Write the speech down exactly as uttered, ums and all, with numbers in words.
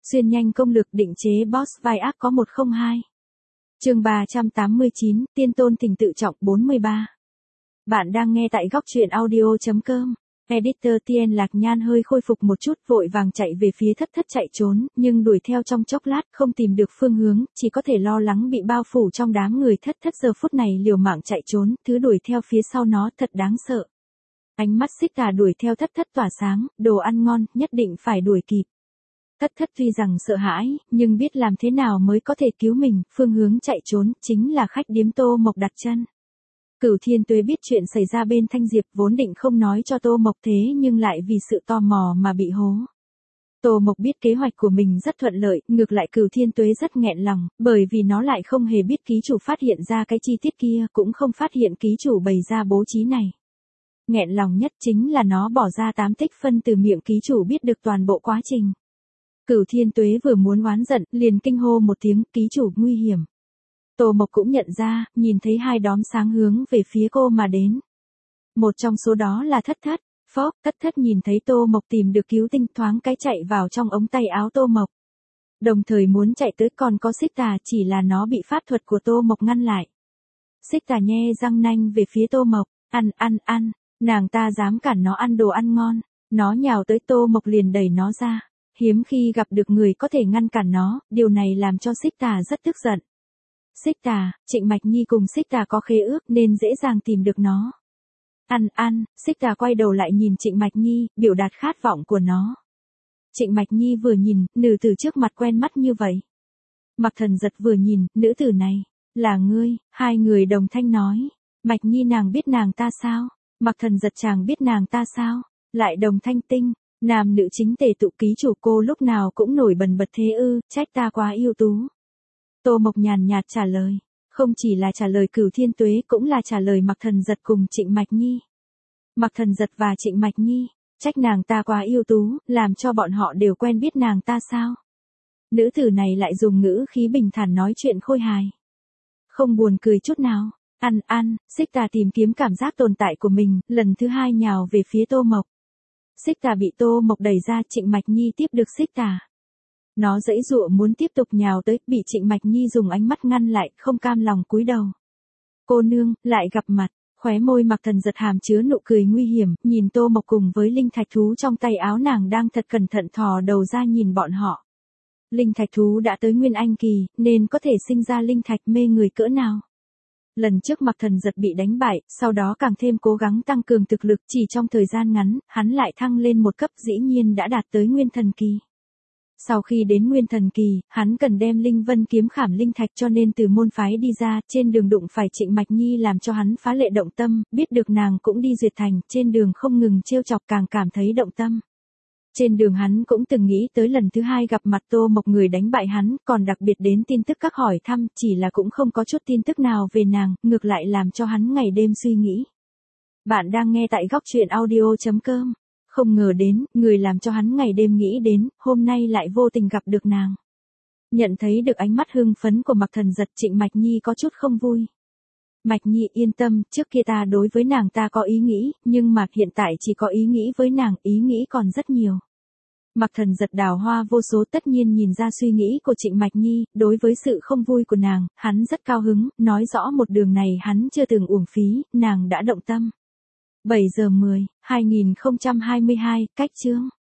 Xuyên nhanh công lực định chế boss vai ác có một không hai. Chương ba trăm tám mươi chín, Tiên tôn tình tự trọng bốn mươi ba. Bạn đang nghe tại góc truyện audio chấm com. Editor Tien Lạc Nhan hơi khôi phục một chút, vội vàng chạy về phía Thất Thất chạy trốn, nhưng đuổi theo trong chốc lát không tìm được phương hướng, chỉ có thể lo lắng bị bao phủ trong đám người. Thất Thất giờ phút này liều mạng chạy trốn, thứ đuổi theo phía sau nó thật đáng sợ. Ánh mắt Xích Tà đuổi theo Thất Thất tỏa sáng, đồ ăn ngon, nhất định phải đuổi kịp. Thất Thất tuy rằng sợ hãi, nhưng biết làm thế nào mới có thể cứu mình, phương hướng chạy trốn chính là khách điếm Tô Mộc đặt chân. Cửu Thiên Tuế biết chuyện xảy ra bên Thanh Diệp, vốn định không nói cho Tô Mộc, thế nhưng lại vì sự tò mò mà bị hố. Tô Mộc biết kế hoạch của mình rất thuận lợi, ngược lại Cửu Thiên Tuế rất nghẹn lòng, bởi vì nó lại không hề biết ký chủ phát hiện ra cái chi tiết kia, cũng không phát hiện ký chủ bày ra bố trí này. Nghẹn lòng nhất chính là nó bỏ ra tám tích phân từ miệng ký chủ biết được toàn bộ quá trình. Cửu Thiên Tuế vừa muốn oán giận, liền kinh hô một tiếng, ký chủ nguy hiểm. Tô Mộc cũng nhận ra, nhìn thấy hai đốm sáng hướng về phía cô mà đến. Một trong số đó là Thất Thất. Phốc, Thất Thất nhìn thấy Tô Mộc tìm được cứu tinh, thoáng cái chạy vào trong ống tay áo Tô Mộc. Đồng thời muốn chạy tới, còn có Xích Tà, chỉ là nó bị pháp thuật của Tô Mộc ngăn lại. Xích Tà nhe răng nanh về phía Tô Mộc, ăn ăn ăn, nàng ta dám cản nó ăn đồ ăn ngon. Nó nhào tới Tô Mộc liền đẩy nó ra. Hiếm khi gặp được người có thể ngăn cản nó, điều này làm cho Xích Tà rất tức giận. Xích Tà, Trịnh Mạch Nhi cùng Xích Tà có khế ước nên dễ dàng tìm được nó. Ăn ăn, Xích Tà quay đầu lại nhìn Trịnh Mạch Nhi, biểu đạt khát vọng của nó. Trịnh Mạch Nhi vừa nhìn, nữ tử trước mặt quen mắt như vậy. Mặc Thần Giật vừa nhìn, nữ tử này, là ngươi, hai người đồng thanh nói. Mạch Nhi nàng biết nàng ta sao? Mặc Thần Giật chàng biết nàng ta sao? Lại đồng thanh tinh. Nam nữ chính tề tụ, ký chủ cô lúc nào cũng nổi bần bật thế ư, trách ta quá ưu tú. Tô Mộc nhàn nhạt trả lời, không chỉ là trả lời Cửu Thiên Tuế, cũng là trả lời Mặc Thần Giật cùng Trịnh Mạch Nhi. Mặc Thần Giật và Trịnh Mạch Nhi, trách nàng ta quá ưu tú, làm cho bọn họ đều quen biết nàng ta sao? Nữ tử này lại dùng ngữ khí bình thản nói chuyện khôi hài. Không buồn cười chút nào, ăn ăn, Xích Tà tìm kiếm cảm giác tồn tại của mình, lần thứ hai nhào về phía Tô Mộc. Xích Tà bị Tô Mộc đẩy ra, Trịnh Mạch Nhi tiếp được Xích Tà. Nó giãy giụa muốn tiếp tục nhào tới, bị Trịnh Mạch Nhi dùng ánh mắt ngăn lại, không cam lòng cúi đầu. Cô nương, lại gặp mặt, khóe môi Mặc Thần Giật hàm chứa nụ cười nguy hiểm, nhìn Tô Mộc cùng với linh thạch thú trong tay áo nàng đang thật cẩn thận thò đầu ra nhìn bọn họ. Linh thạch thú đã tới Nguyên Anh kỳ, nên có thể sinh ra linh thạch mê người cỡ nào. Lần trước Mặc Thần Giật bị đánh bại, sau đó càng thêm cố gắng tăng cường thực lực, chỉ trong thời gian ngắn, hắn lại thăng lên một cấp, dĩ nhiên đã đạt tới Nguyên Thần kỳ. Sau khi đến Nguyên Thần kỳ, hắn cần đem Linh Vân kiếm khảm linh thạch, cho nên từ môn phái đi ra, trên đường đụng phải Trịnh Mạch Nhi làm cho hắn phá lệ động tâm, biết được nàng cũng đi Duyệt Thành, trên đường không ngừng trêu chọc càng cảm thấy động tâm. Trên đường hắn cũng từng nghĩ tới lần thứ hai gặp mặt Tô Mộc người đánh bại hắn, còn đặc biệt đến tin tức các hỏi thăm, chỉ là cũng không có chút tin tức nào về nàng, ngược lại làm cho hắn ngày đêm suy nghĩ. Bạn đang nghe tại góc truyện audio chấm com. Không ngờ đến, người làm cho hắn ngày đêm nghĩ đến, hôm nay lại vô tình gặp được nàng. Nhận thấy được ánh mắt hưng phấn của Mặc Thần Giật, Trịnh Mạch Nhi có chút không vui. Mạch Nhi yên tâm, trước kia ta đối với nàng ta có ý nghĩ, nhưng mà hiện tại chỉ có ý nghĩ với nàng, ý nghĩ còn rất nhiều. Mặc Thần Giật đào hoa vô số, tất nhiên nhìn ra suy nghĩ của Trịnh Mạch Nhi, đối với sự không vui của nàng, hắn rất cao hứng, nói rõ một đường này hắn chưa từng uổng phí, nàng đã động tâm. bảy giờ mười, hai nghìn không trăm hai mươi hai, cách chương.